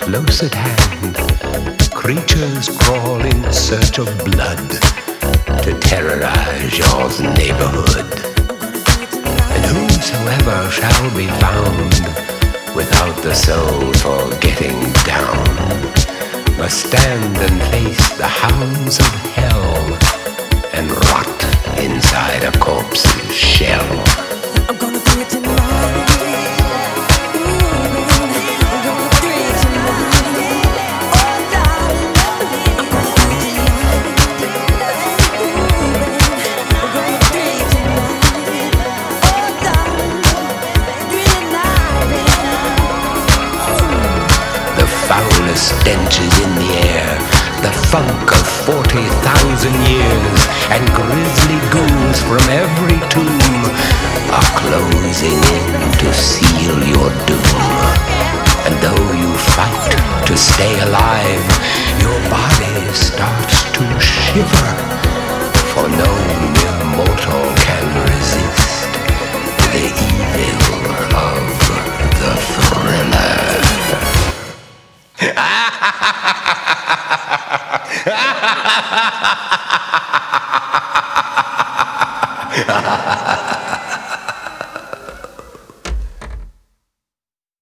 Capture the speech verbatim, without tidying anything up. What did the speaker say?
Close at hand, creatures crawl in search of blood to terrorize your neighborhood. And whosoever shall be found without the soul for getting down must stand and face the hounds of hell and rot inside a corpse's shell. I'm gonna bring it tonight. Stench is in the air, the funk of forty thousand years, and grisly ghouls from every tomb are closing in to seal your doom. And though you fight to stay alive, your body starts to shiver, for no mere mortal can resist the evil of the thriller. Ha ha ha ha!